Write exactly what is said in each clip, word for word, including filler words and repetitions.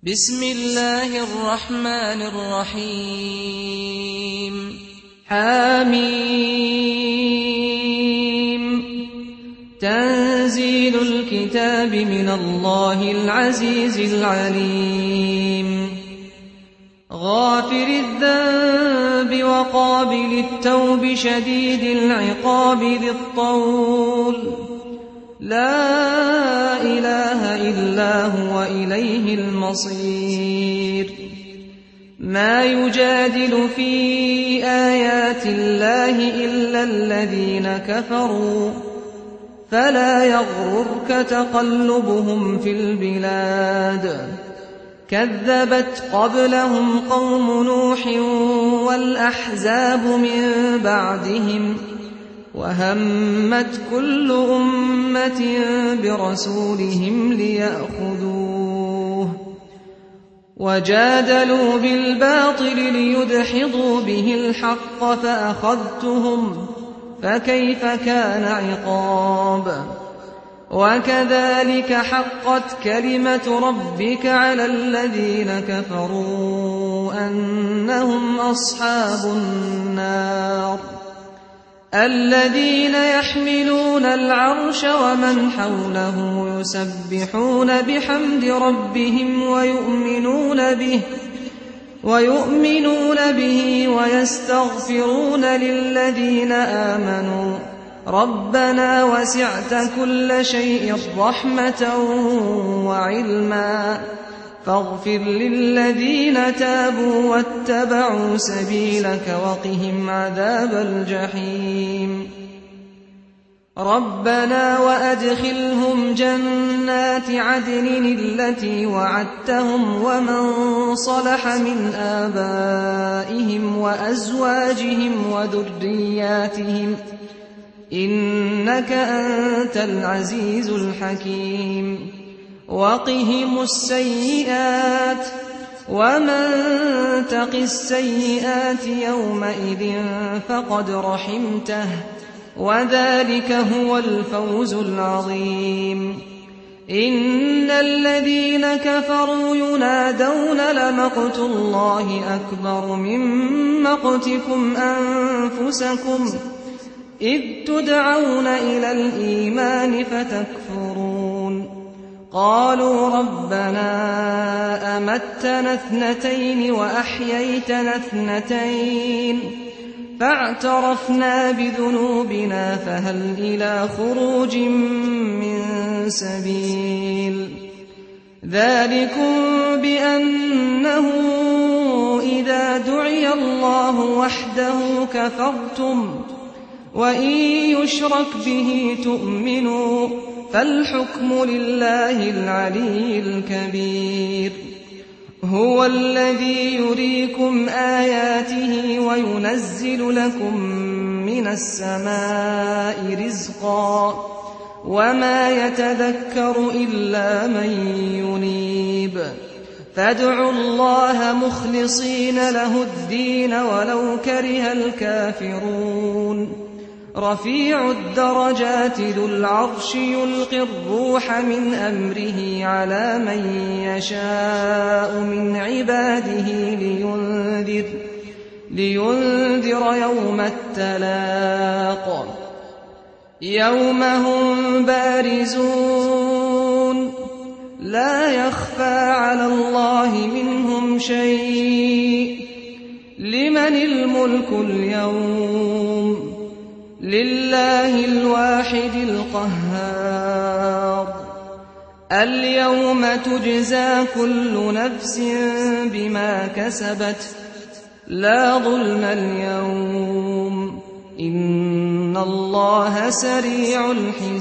بسم الله الرحمن الرحيم حميم تنزيل الكتاب من الله العزيز العليم غافر الذنب وقابل التوب شديد العقاب ذي الطول لا إله إلا هو إليه المصير ما يجادل في آيات الله إلا الذين كفروا فلا يغررك تقلبهم في البلاد كذبت قبلهم قوم نوح والأحزاب من بعدهم وهمت كل أمة برسولهم ليأخذوه وجادلوا بالباطل ليدحضوا به الحق فأخذتهم فكيف كان عقاب وكذلك حقت كلمة ربك على الذين كفروا أنهم أصحاب النار الذين يحملون العرش ومن حوله يسبحون بحمد ربهم ويؤمنون به ويؤمنون به ويستغفرون للذين آمنوا ربنا وسعت كل شيء رحمة وعلما فاغفر للذين تابوا واتبعوا سبيلك وقهم عذاب الجحيم ربنا وأدخلهم جنات عدن التي وعدتهم ومن صلح من آبائهم وأزواجهم وذرياتهم إنك أنت العزيز الحكيم وقهم السيئات ومن تق السيئات يومئذ فقد رحمته وذلك هو الفوز العظيم إن الذين كفروا ينادون لمقت الله أكبر من مقتكم أنفسكم إذ تدعون إلى الإيمان فتكفرون قالوا ربنا أمتنا اثنتين وأحييتنا اثنتين فاعترفنا بذنوبنا فهل إلى خروج من سبيل ذلكم بأنه إذا دعي الله وحده كفرتم وإن يشرك به تؤمنوا فالحكم لله العلي الكبير هو الذي يريكم آياته وينزل لكم من السماء رزقا وما يتذكر إلا من ينيب فادعوا الله مخلصين له الدين ولو كره الكافرون رفيع الدرجات ذو العرش يلقي الروح من أمره على من يشاء من عباده لينذر, لينذر يوم التلاق يوم هم بارزون لا يخفى على الله منهم شيء لمن الملك اليوم لله الواحد القهار اليوم تجزى كل نفس بما كسبت لا ظلم اليوم إن الله سريع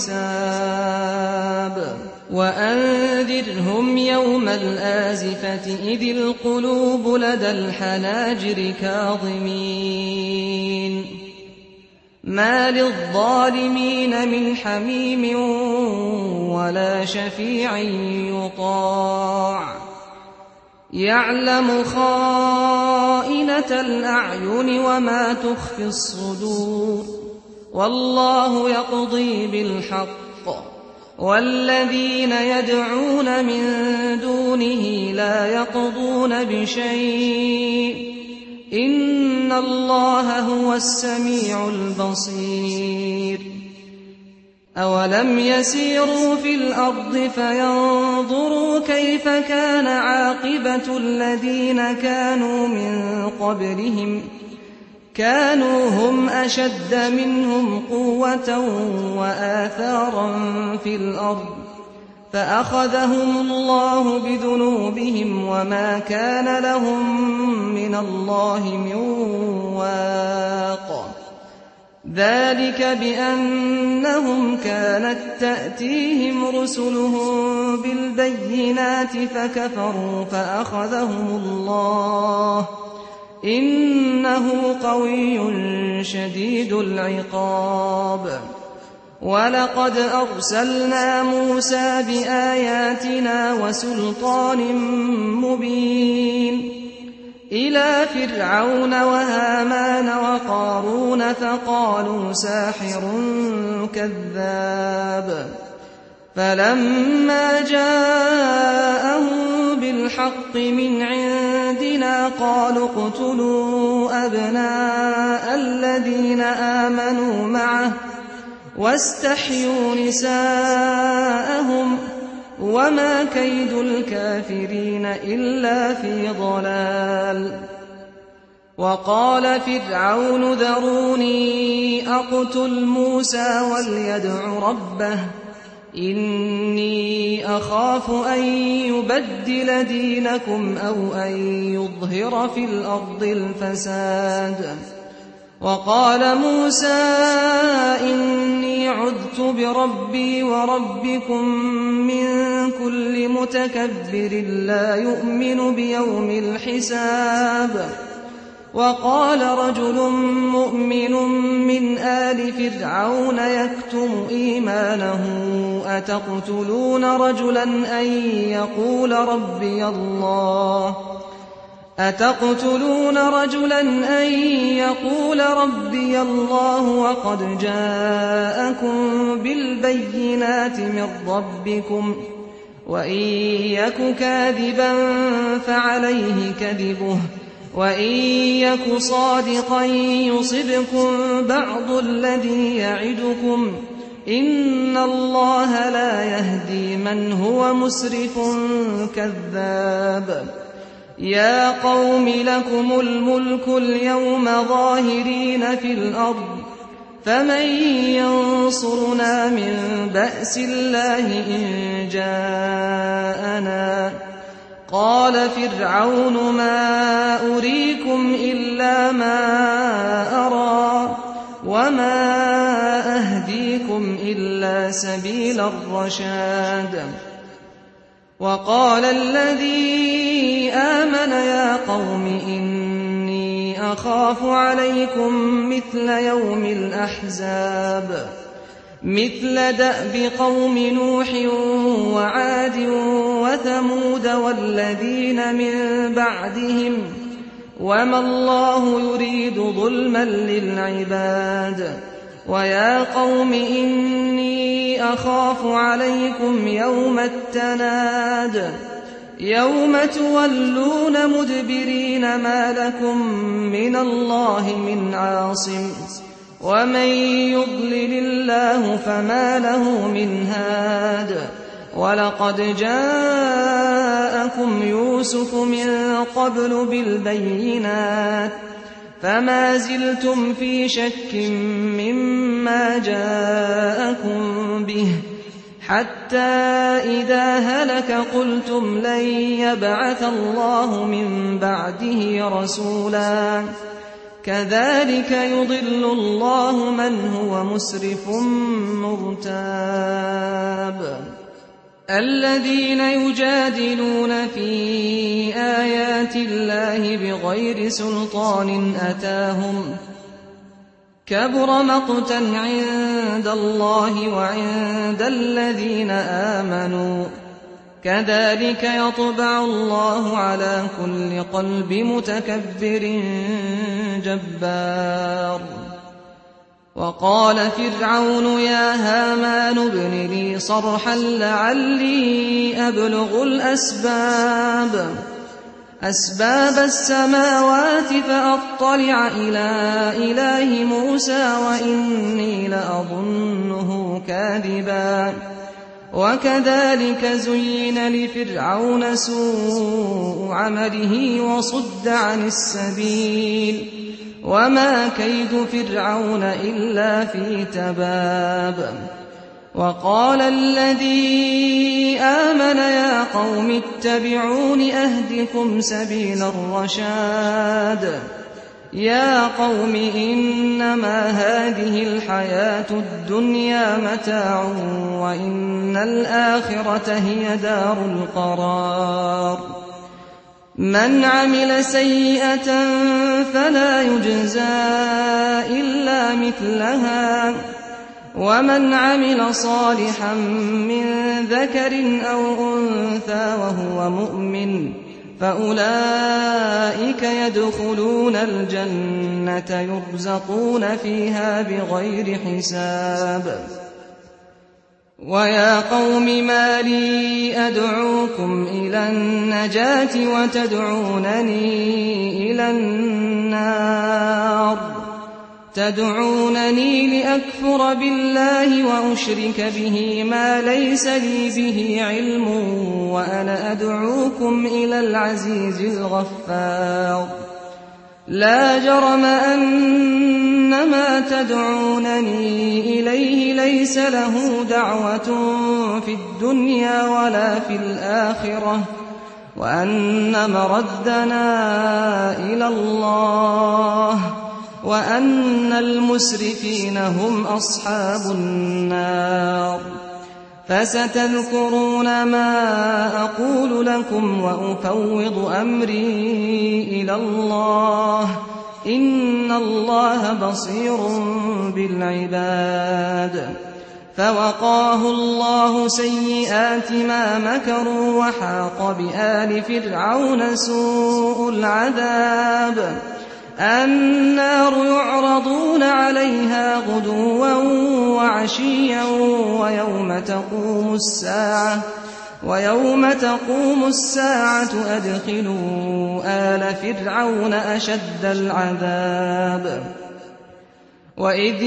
الحساب وأنذرهم يوم الآزفة إذ القلوب لدى الحناجر كاظمين ما للظالمين من حميم ولا شفيع يطاع يعلم خائنة الأعين وما تخفي الصدور والله يقضي بالحق والذين يدعون من دونه لا يقضون بشيء إن الله هو السميع البصير أولم يسيروا في الأرض فينظروا كيف كان عاقبة الذين كانوا من قبلهم كانوا هم أشد منهم قوة وآثارا في الأرض فأخذهم الله بذنوبهم وما كان لهم من الله من واق ذلك بأنهم كانت تأتيهم رسلهم بالبينات فكفروا فأخذهم الله إنه قوي شديد العقاب ولقد أرسلنا موسى بآياتنا وسلطان مبين إلى فرعون وهامان وقارون فقالوا ساحر كذاب فلما جاءهم بالحق من عندنا قالوا اقتلوا أبناء الذين آمنوا معه واستحيوا نساءهم وما كيد الكافرين إلا في ضلال وقال فرعون ذروني أقتل موسى وليدع ربه إني أخاف أن يبدل دينكم أو أن يظهر في الأرض الفساد وقال موسى إني عذت بربي وربكم من كل متكبر لا يؤمن بيوم الحساب وقال رجل مؤمن من آل فرعون يكتم إيمانه أتقتلون رجلا أن يقول ربي الله أتقتلون رجلا أن يقول ربي الله وقد جاءكم بالبينات من ربكم وإن يك كاذبا فعليه كذبه وإن يك صادقا يصبكم بعض الذي يعدكم إن الله لا يهدي من هو مسرف كذاب يا قوم لكم الملك اليوم ظاهرين في الأرض فمن ينصرنا من بأس الله إن جاءنا قال فرعون ما أريكم إلا ما أرى وما أهديكم إلا سبيل الرشاد وقال الذي آمن يا قوم إني أخاف عليكم مثل يوم الأحزاب مثل دأب قوم نوح وعاد وثمود والذين من بعدهم وما الله يريد ظلما للعباد ويا قوم إني أخاف عليكم يوم التناد يوم تولون مدبرين ما لكم من الله من عاصم ومن يضلل الله فما له من هاد ولقد جاءكم يوسف من قبل بالبينات فما زلتم في شك مما جاءكم به حتى إذا هلك قلتم لن يبعث الله من بعده رسولا كذلك يضل الله من هو مسرف مرتاب الذين يجادلون في آيات الله بغير سلطان أتاهم كبر مقتا عند الله وعند الذين آمنوا كذلك يطبع الله على كل قلب متكبر جبار وقال فرعون يا هامان ابن لي صرحا لعلي أبلغ الأسباب أسباب السماوات فأطلع إلى إله موسى وإني لأظنه كاذبا وكذلك زين لفرعون سوء عمله وصد عن السبيل وما كيد فرعون إلا في تباب وقال الذي آمن يا قوم اتبعون أهدكم سبيل الرشاد يا قوم إنما هذه الحياة الدنيا متاع وإن الآخرة هي دار القرار من عمل سيئة فلا يجزى إلا مثلها ومن عمل صالحا من ذكر أو أنثى وهو مؤمن فأولئك يدخلون الجنة يرزقون فيها بغير حساب ويا قوم ما لي أدعوكم إلى النجاة وتدعونني إلى النار تدعونني لأكفر بالله وأشرك به ما ليس لي به علم وأنا أدعوكم إلى العزيز الغفار لا جرم أن ما تدعونني إليه ليس له دعوة في الدنيا ولا في الآخرة وأن مردنا إلى الله وأن المسرفين هم أصحاب النار فستذكرون ما أقول لكم وأفوض أمري إلى الله إن الله بصير بالعباد فوقاه الله سيئات ما مكروا وحاق بآل فرعون سوء العذاب النار يعرضون عليها غدوا وعشيا ويوم تقوم الساعة ويوم تقوم الساعة أدخلوا آل فرعون أشد العذاب وإذ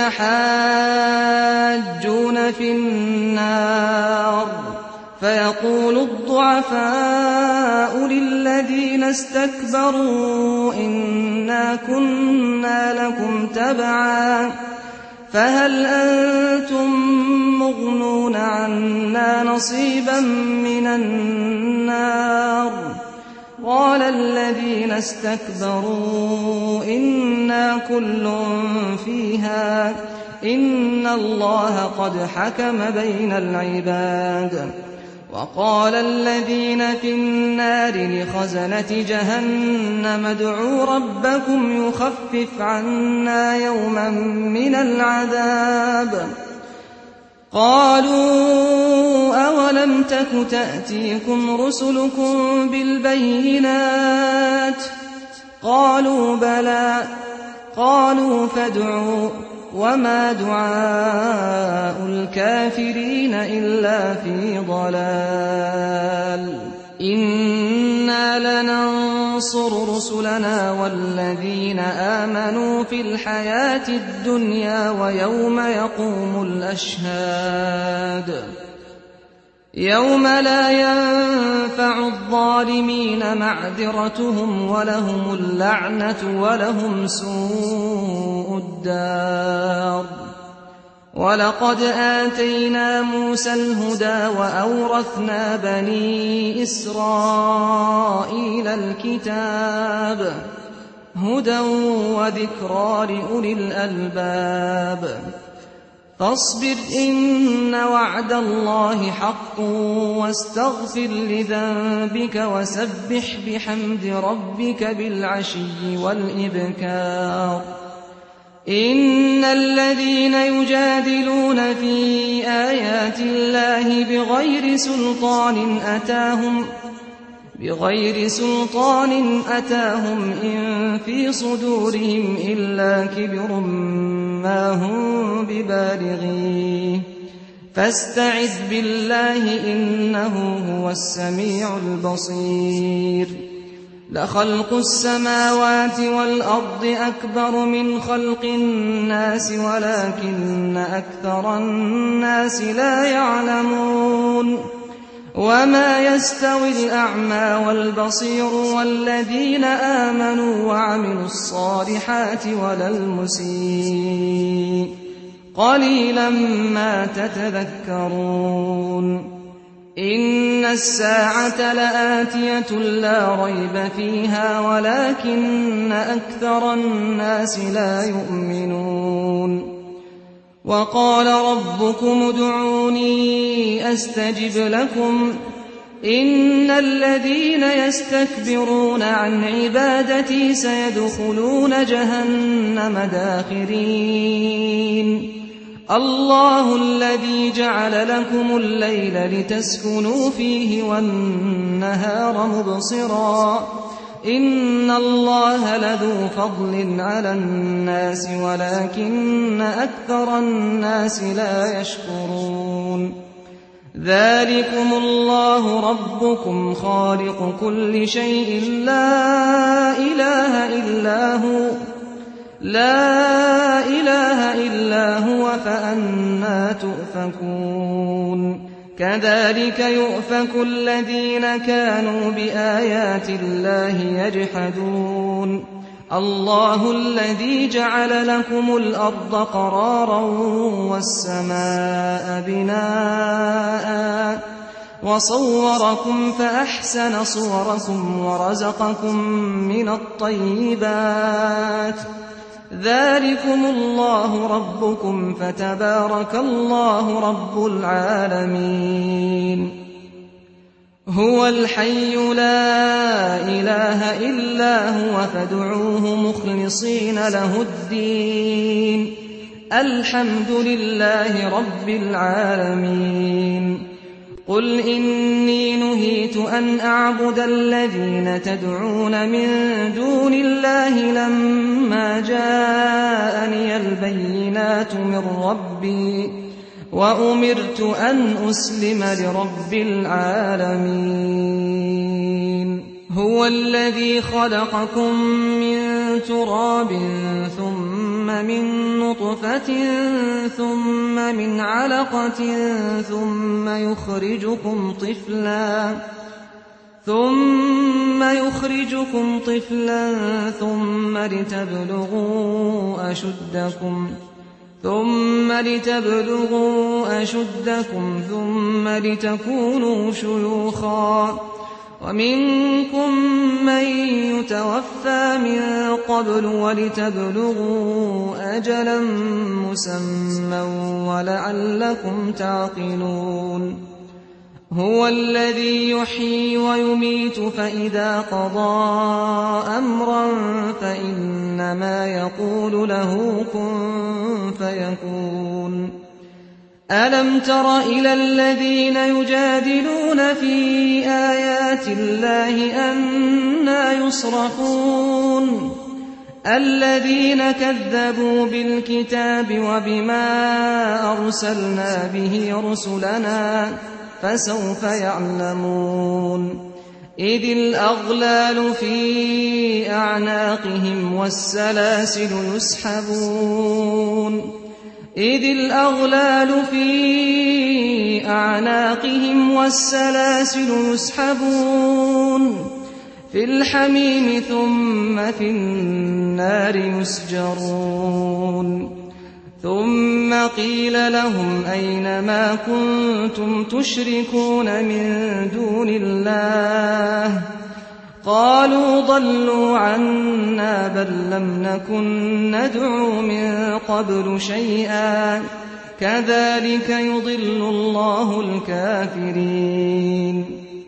يتحاجون في النار فيقول الضعفاء للذين استكبروا إنا كنا لكم تبعا فهل أنتم مغنون عنا نصيبا من النار قال الذين استكبروا إنا كل فيها إن الله قد حكم بين العباد وقال الذين في النار لخزنة جهنم ادعوا ربكم يخفف عنا يوما من العذاب قالوا أولم تك تأتيكم رسلكم بالبينات قالوا بلى قالوا فادعوا وما دعاء الكافرين إلا في ضلال إنا لننصر رسلنا والذين آمنوا في الحياة الدنيا ويوم يقوم الأشهاد يوم لا ينفع الظالمين معذرتهم ولهم اللعنة ولهم سوء الدار ولقد آتينا موسى الهدى وأورثنا بني إسرائيل الكتاب هدى وذكرى لأولي الألباب فاصبر إن وعد الله حق واستغفر لذنبك وسبح بحمد ربك بالعشي والإبكار إن الذين يجادلون في آيات الله بغير سلطان أتاهم بغير سلطان أتاهم إن في صدورهم إلا كبر ما هم ببالغيه فاستعذ بالله إنه هو السميع البصير لخلق السماوات والأرض أكبر من خلق الناس ولكن أكثر الناس لا يعلمون وما يستوي الأعمى والبصير والذين آمنوا وعملوا الصالحات ولا المسيء قليلا ما تتذكرون إن الساعة لآتية لا ريب فيها ولكن أكثر الناس لا يؤمنون وقال ربكم ادعوني أستجب لكم إن الذين يستكبرون عن عبادتي سيدخلون جهنم داخرين الله الذي جعل لكم الليل لتسكنوا فيه والنهار مبصرا إن الله لذو فضل على الناس ولكن أكثر الناس لا يشكرون ذلكم الله ربكم خالق كل شيء لا إله إلا هو لا إله إلا هو فأنى تؤفكون كذلك يؤفك الذين كانوا بآيات الله يجحدون الله الذي جعل لكم الأرض قرارا والسماء بناء وصوركم فأحسن صوركم ورزقكم من الطيبات ذلكم الله ربكم فتبارك الله رب العالمين هو الحي لا إله إلا هو فادعوه مخلصين له الدين الحمد لله رب العالمين قل إني نهيت أن أعبد الذين تدعون من دون الله لما جاءني البينات من ربي وأمرت أن أسلم لرب العالمين هو الذي خلقكم من تراب ثم من نطفة ثم من علقة ثم يخرجكم طفلا ثم يخرجكم طفلا ثم لتبلغوا أشدكم ثم لتبلغوا أشدكم ثم لتكونوا شيوخا ومنكم من يتوفى من قبل ولتبلغوا أجلا مسمى ولعلكم تعقلون هو الذي يحيي ويميت فإذا قضى أمرا فإنما يقول له كن فيكون ألم تر إلى الذين يجادلون في آيات الله أنى يصرفون الذين كذبوا بالكتاب وبما أرسلنا به رسلنا فسوف يعلمون إذ الأغلال في أعناقهم والسلاسل يسحبون إذ الأغلال في أعناقهم والسلاسل يسحبون في الحميم ثم في النار يسجرون ثم قيل لهم أين ما كنتم تشركون من دون الله قالوا ضلوا عنا بل لم نكن ندعو من قبل شيئا كذلك يضل الله الكافرين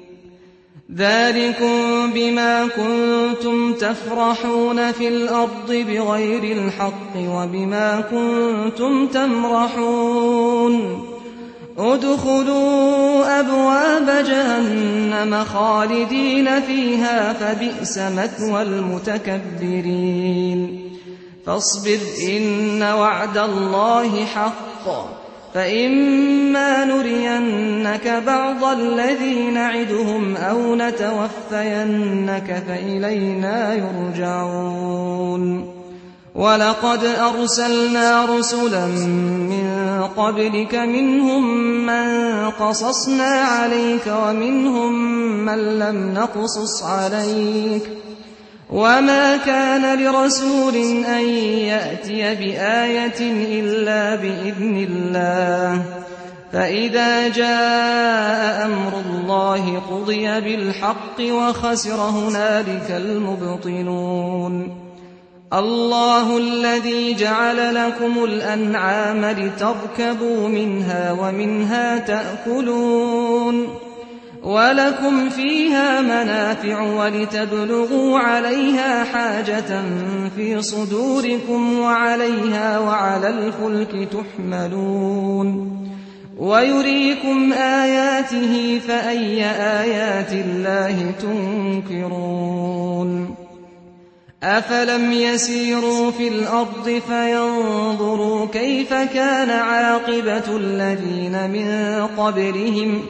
ذلكم بما كنتم تفرحون في الأرض بغير الحق وبما كنتم تمرحون ادخلوا أبواب جهنم خالدين فيها فبئس مثوى المتكبرين فاصبر إن وعد الله حق فإما نرينك بعض الذي نعدهم أو نتوفينك فإلينا يرجعون ولقد أرسلنا رسلا من قبلك منهم من قصصنا عليك ومنهم من لم نقصص عليك وما كان لرسول أن يأتي بآية إلا بإذن الله فإذا جاء أمر الله قضي بالحق وخسر هنالك المبطلون الله الذي جعل لكم الأنعام لتركبوا منها ومنها تأكلون ولكم فيها منافع ولتبلغوا عليها حاجة في صدوركم وعليها وعلى الفلك تحملون ويريكم آياته فأي آيات الله تنكرون أفلم يسيروا في الأرض فينظروا كيف كان عاقبة الذين من قبلهم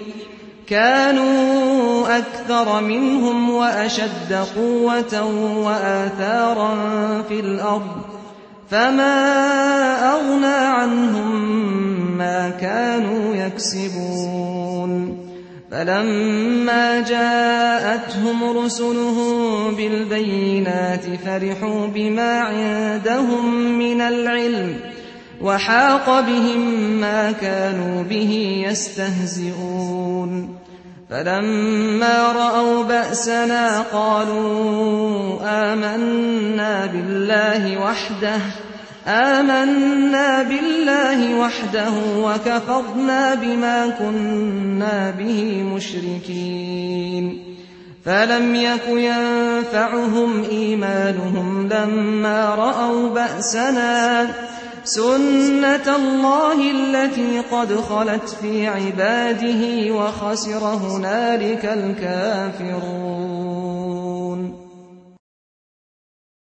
كانوا أكثر منهم وأشد قوة وآثارا في الأرض فما أغنى عنهم ما كانوا يكسبون فلما جاءتهم رسلهم بالبينات فرحوا بما عندهم من العلم وحاق بهم ما كانوا به يستهزئون فلما رأوا بأسنا قالوا آمنا بالله وحده آمنا بالله وحده وكفرنا بما كنا به مشركين فلم يك ينفعهم إيمانهم لما رأوا بأسنا سنة الله التي قد خلت في عباده وخسر هنالك الكافرون